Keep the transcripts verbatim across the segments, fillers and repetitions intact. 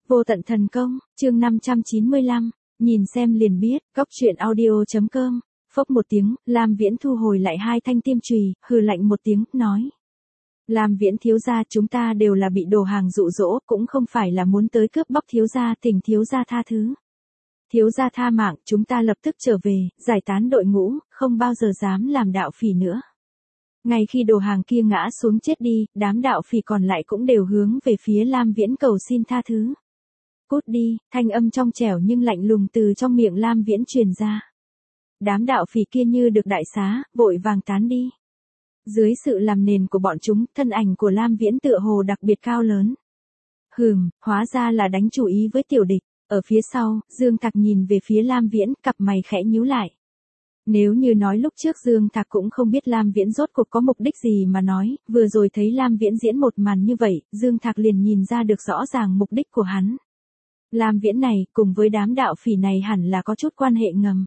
Vô tận thần công, chương năm trăm chín mươi lăm, nhìn xem liền biết, góc truyện audio chấm com. Phốc một tiếng, Lam Viễn thu hồi lại hai thanh tiêm chùy, hừ lạnh một tiếng, nói. Lam Viễn thiếu gia, chúng ta đều là bị đồ hàng dụ dỗ, cũng không phải là muốn tới cướp bóc thiếu gia, thỉnh thiếu gia tha thứ. Thiếu gia tha mạng, chúng ta lập tức trở về, giải tán đội ngũ, không bao giờ dám làm đạo phỉ nữa. Ngay khi đồ hàng kia ngã xuống chết đi, đám đạo phỉ còn lại cũng đều hướng về phía Lam Viễn cầu xin tha thứ. Cút đi, thanh âm trong trẻo nhưng lạnh lùng từ trong miệng Lam Viễn truyền ra. Đám đạo phỉ kia như được đại xá, vội vàng tán đi. Dưới sự làm nền của bọn chúng, thân ảnh của Lam Viễn tựa hồ đặc biệt cao lớn. Hừm, hóa ra là đánh chủ ý với tiểu địch. Ở phía sau, Dương Thạc nhìn về phía Lam Viễn, cặp mày khẽ nhíu lại. Nếu như nói lúc trước Dương Thạc cũng không biết Lam Viễn rốt cuộc có mục đích gì mà nói, vừa rồi thấy Lam Viễn diễn một màn như vậy, Dương Thạc liền nhìn ra được rõ ràng mục đích của hắn. Lam Viễn này, cùng với đám đạo phỉ này hẳn là có chút quan hệ ngầm.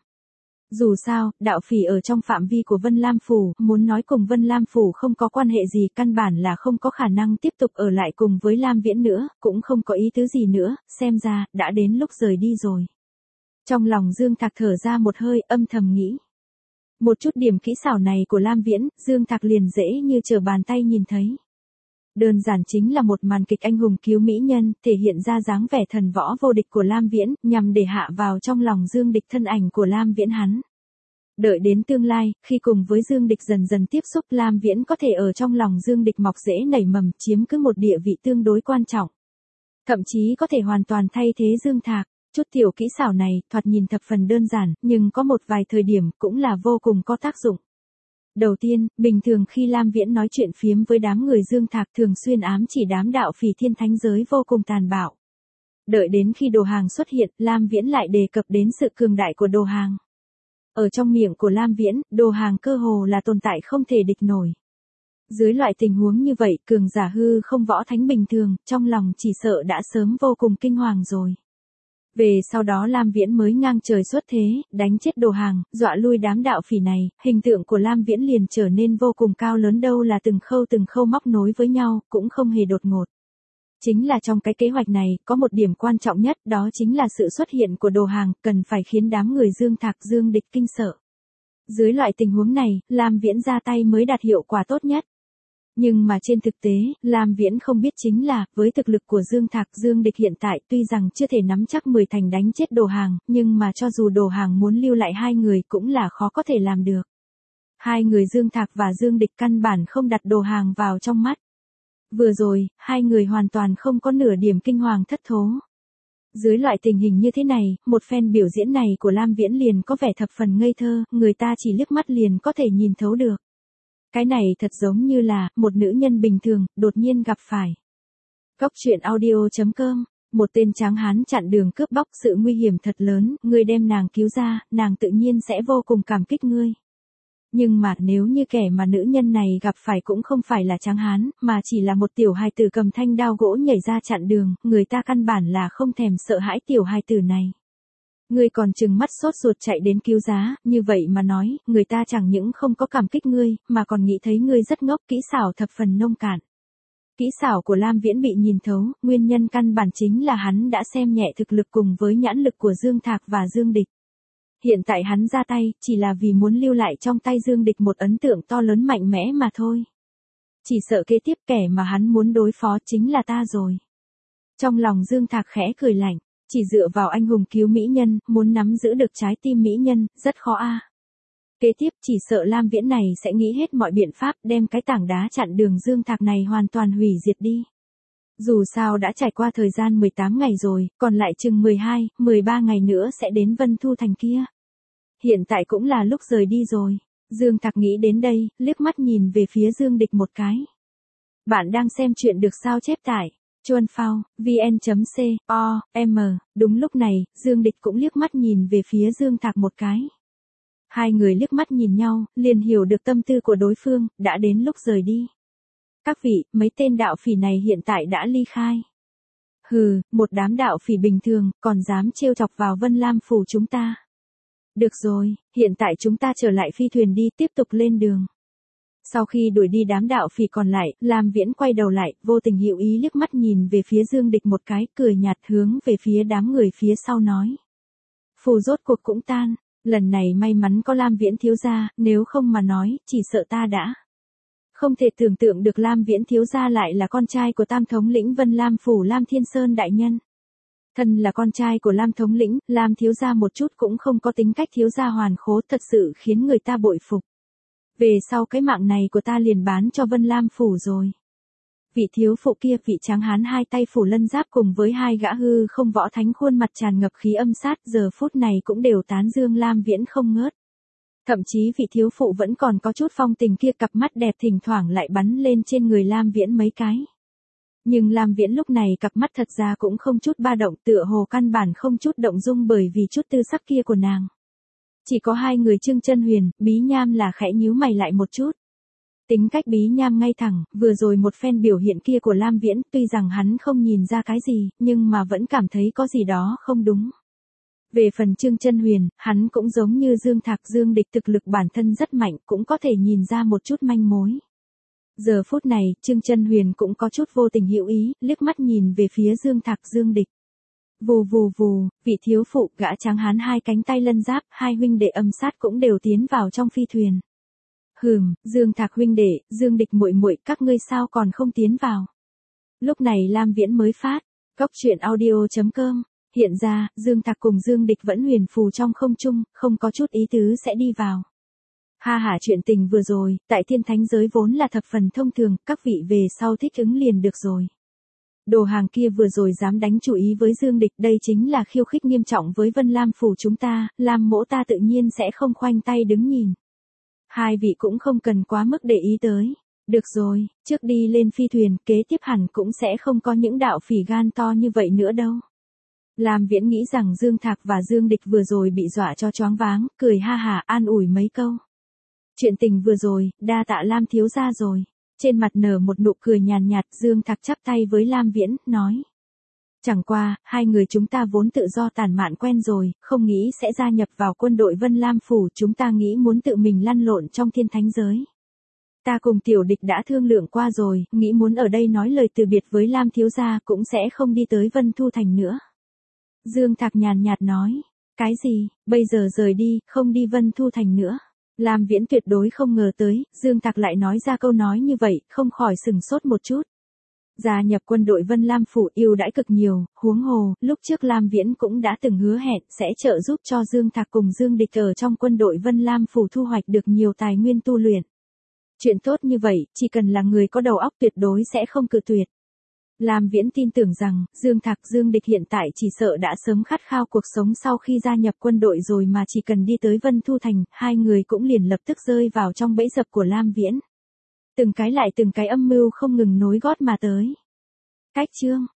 Dù sao, đạo phỉ ở trong phạm vi của Vân Lam Phủ, muốn nói cùng Vân Lam Phủ không có quan hệ gì, căn bản là không có khả năng tiếp tục ở lại cùng với Lam Viễn nữa, cũng không có ý tứ gì nữa, xem ra, đã đến lúc rời đi rồi. Trong lòng Dương Thạc thở ra một hơi, âm thầm nghĩ. Một chút điểm kỹ xảo này của Lam Viễn, Dương Thạc liền dễ như trở bàn tay nhìn thấy. Đơn giản chính là một màn kịch anh hùng cứu mỹ nhân, thể hiện ra dáng vẻ thần võ vô địch của Lam Viễn, nhằm để hạ vào trong lòng Dương Địch thân ảnh của Lam Viễn hắn. Đợi đến tương lai, khi cùng với Dương Địch dần dần tiếp xúc, Lam Viễn có thể ở trong lòng Dương Địch mọc rễ nảy mầm, chiếm cứ một địa vị tương đối quan trọng. Thậm chí có thể hoàn toàn thay thế Dương Thạc. Chút tiểu kỹ xảo này, thoạt nhìn thập phần đơn giản, nhưng có một vài thời điểm cũng là vô cùng có tác dụng. Đầu tiên, bình thường khi Lam Viễn nói chuyện phiếm với đám người Dương Thạc thường xuyên ám chỉ đám đạo phỉ thiên thánh giới vô cùng tàn bạo. Đợi đến khi đồ hàng xuất hiện, Lam Viễn lại đề cập đến sự cường đại của đồ hàng. Ở trong miệng của Lam Viễn, đồ hàng cơ hồ là tồn tại không thể địch nổi. Dưới loại tình huống như vậy, cường giả hư không võ thánh bình thường, trong lòng chỉ sợ đã sớm vô cùng kinh hoàng rồi. Về sau đó Lam Viễn mới ngang trời xuất thế, đánh chết đồ hàng, dọa lui đám đạo phỉ này, hình tượng của Lam Viễn liền trở nên vô cùng cao lớn, đâu là từng khâu từng khâu móc nối với nhau, cũng không hề đột ngột. Chính là trong cái kế hoạch này, có một điểm quan trọng nhất, đó chính là sự xuất hiện của đồ hàng, cần phải khiến đám người Dương Thạc Dương Địch kinh sợ. Dưới loại tình huống này, Lam Viễn ra tay mới đạt hiệu quả tốt nhất. Nhưng mà trên thực tế, Lam Viễn không biết chính là, với thực lực của Dương Thạc, Dương Địch hiện tại tuy rằng chưa thể nắm chắc mười thành đánh chết đồ hàng, nhưng mà cho dù đồ hàng muốn lưu lại hai người cũng là khó có thể làm được. Hai người Dương Thạc và Dương Địch căn bản không đặt đồ hàng vào trong mắt. Vừa rồi, hai người hoàn toàn không có nửa điểm kinh hoàng thất thố. Dưới loại tình hình như thế này, một phen biểu diễn này của Lam Viễn liền có vẻ thập phần ngây thơ, người ta chỉ liếc mắt liền có thể nhìn thấu được. Cái này thật giống như là, một nữ nhân bình thường, đột nhiên gặp phải. Góc truyện audio chấm com, một tên tráng hán chặn đường cướp bóc, sự nguy hiểm thật lớn, ngươi đem nàng cứu ra, nàng tự nhiên sẽ vô cùng cảm kích ngươi. Nhưng mà nếu như kẻ mà nữ nhân này gặp phải cũng không phải là tráng hán, mà chỉ là một tiểu hài tử cầm thanh đao gỗ nhảy ra chặn đường, người ta căn bản là không thèm sợ hãi tiểu hài tử này. Ngươi còn trừng mắt sốt ruột chạy đến cứu giá, như vậy mà nói, người ta chẳng những không có cảm kích ngươi, mà còn nghĩ thấy ngươi rất ngốc, kỹ xảo thập phần nông cạn. Kỹ xảo của Lam Viễn bị nhìn thấu, nguyên nhân căn bản chính là hắn đã xem nhẹ thực lực cùng với nhãn lực của Dương Thạc và Dương Địch. Hiện tại hắn ra tay, chỉ là vì muốn lưu lại trong tay Dương Địch một ấn tượng to lớn mạnh mẽ mà thôi. Chỉ sợ kế tiếp kẻ mà hắn muốn đối phó chính là ta rồi. Trong lòng Dương Thạc khẽ cười lạnh. Chỉ dựa vào anh hùng cứu mỹ nhân, muốn nắm giữ được trái tim mỹ nhân, rất khó a. À. Kế tiếp chỉ sợ Lam Viễn này sẽ nghĩ hết mọi biện pháp đem cái tảng đá chặn đường Dương Thạc này hoàn toàn hủy diệt đi. Dù sao đã trải qua thời gian mười tám ngày rồi, còn lại chừng mười hai, mười ba ngày nữa sẽ đến Vân Thu Thành kia. Hiện tại cũng là lúc rời đi rồi. Dương Thạc nghĩ đến đây, liếc mắt nhìn về phía Dương Địch một cái. Bạn đang xem chuyện được sao chép tải. Chuan Phao, vn.co, m, đúng lúc này, Dương Địch cũng liếc mắt nhìn về phía Dương Thạc một cái. Hai người liếc mắt nhìn nhau, liền hiểu được tâm tư của đối phương, đã đến lúc rời đi. Các vị, mấy tên đạo phỉ này hiện tại đã ly khai. Hừ, một đám đạo phỉ bình thường, còn dám trêu chọc vào Vân Lam Phủ chúng ta. Được rồi, hiện tại chúng ta trở lại phi thuyền đi, tiếp tục lên đường. Sau khi đuổi đi đám đạo phỉ còn lại, Lam Viễn quay đầu lại, vô tình hữu ý liếc mắt nhìn về phía Dương Địch một cái, cười nhạt hướng về phía đám người phía sau nói. Phù rốt cuộc cũng tan, lần này may mắn có Lam Viễn thiếu gia, nếu không mà nói, chỉ sợ ta đã. Không thể tưởng tượng được Lam Viễn thiếu gia lại là con trai của Tam thống lĩnh Vân Lam phủ Lam Thiên Sơn đại nhân. Thân là con trai của Lam thống lĩnh, Lam thiếu gia một chút cũng không có tính cách thiếu gia hoàn khố, thật sự khiến người ta bội phục. Về sau cái mạng này của ta liền bán cho Vân Lam phủ rồi. Vị thiếu phụ kia, vị tráng hán hai tay phủ lân giáp cùng với hai gã hư không võ thánh khuôn mặt tràn ngập khí âm sát, giờ phút này cũng đều tán dương Lam Viễn không ngớt. Thậm chí vị thiếu phụ vẫn còn có chút phong tình kia, cặp mắt đẹp thỉnh thoảng lại bắn lên trên người Lam Viễn mấy cái. Nhưng Lam Viễn lúc này cặp mắt thật ra cũng không chút ba động, tựa hồ căn bản không chút động dung bởi vì chút tư sắc kia của nàng. Chỉ có hai người Trương Chân Huyền, Bí Nham là khẽ nhíu mày lại một chút. Tính cách Bí Nham ngay thẳng, vừa rồi một phen biểu hiện kia của Lam Viễn, tuy rằng hắn không nhìn ra cái gì, nhưng mà vẫn cảm thấy có gì đó không đúng. Về phần Trương Chân Huyền, hắn cũng giống như Dương Thạc Dương Địch, thực lực bản thân rất mạnh, cũng có thể nhìn ra một chút manh mối. Giờ phút này, Trương Chân Huyền cũng có chút vô tình hữu ý, liếc mắt nhìn về phía Dương Thạc Dương Địch. Vù vù vù, vị thiếu phụ, gã tráng hán hai cánh tay lân giáp, hai huynh đệ âm sát cũng đều tiến vào trong phi thuyền. Hừm, Dương Thạc huynh đệ, Dương Địch muội muội, các ngươi sao còn không tiến vào? Lúc này Lam Viễn mới phát, Cốc Truyện Audio chấm com, hiện ra, Dương Thạc cùng Dương Địch vẫn huyền phù trong không trung, không có chút ý tứ sẽ đi vào. Ha ha, chuyện tình vừa rồi, tại thiên thánh giới vốn là thập phần thông thường, các vị về sau thích ứng liền được rồi. Đồ hàng kia vừa rồi dám đánh chủ ý với Dương Địch, đây chính là khiêu khích nghiêm trọng với Vân Lam phủ chúng ta, Lam mỗ ta tự nhiên sẽ không khoanh tay đứng nhìn. Hai vị cũng không cần quá mức để ý tới. Được rồi, trước đi lên phi thuyền, kế tiếp hẳn cũng sẽ không có những đạo phỉ gan to như vậy nữa đâu. Lam Viễn nghĩ rằng Dương Thạc và Dương Địch vừa rồi bị dọa cho choáng váng, cười ha hả an ủi mấy câu. Chuyện tình vừa rồi, đa tạ Lam thiếu gia rồi. Trên mặt nở một nụ cười nhàn nhạt, Dương Thạc chắp tay với Lam Viễn, nói. Chẳng qua, hai người chúng ta vốn tự do tản mạn quen rồi, không nghĩ sẽ gia nhập vào quân đội Vân Lam phủ, chúng ta nghĩ muốn tự mình lăn lộn trong thiên thánh giới. Ta cùng tiểu địch đã thương lượng qua rồi, nghĩ muốn ở đây nói lời từ biệt với Lam thiếu gia, cũng sẽ không đi tới Vân Thu Thành nữa. Dương Thạc nhàn nhạt nói, cái gì, bây giờ rời đi, không đi Vân Thu Thành nữa. Lam Viễn tuyệt đối không ngờ tới, Dương Thạc lại nói ra câu nói như vậy, không khỏi sừng sốt một chút. Gia nhập quân đội Vân Lam phủ ưu đãi cực nhiều, huống hồ, lúc trước Lam Viễn cũng đã từng hứa hẹn sẽ trợ giúp cho Dương Thạc cùng Dương Địch ở trong quân đội Vân Lam phủ thu hoạch được nhiều tài nguyên tu luyện. Chuyện tốt như vậy, chỉ cần là người có đầu óc tuyệt đối sẽ không cự tuyệt. Lam Viễn tin tưởng rằng, Dương Thạc Dương Địch hiện tại chỉ sợ đã sớm khát khao cuộc sống sau khi gia nhập quân đội rồi, mà chỉ cần đi tới Vân Thu Thành, hai người cũng liền lập tức rơi vào trong bẫy dập của Lam Viễn. Từng cái lại từng cái âm mưu không ngừng nối gót mà tới. Cách chương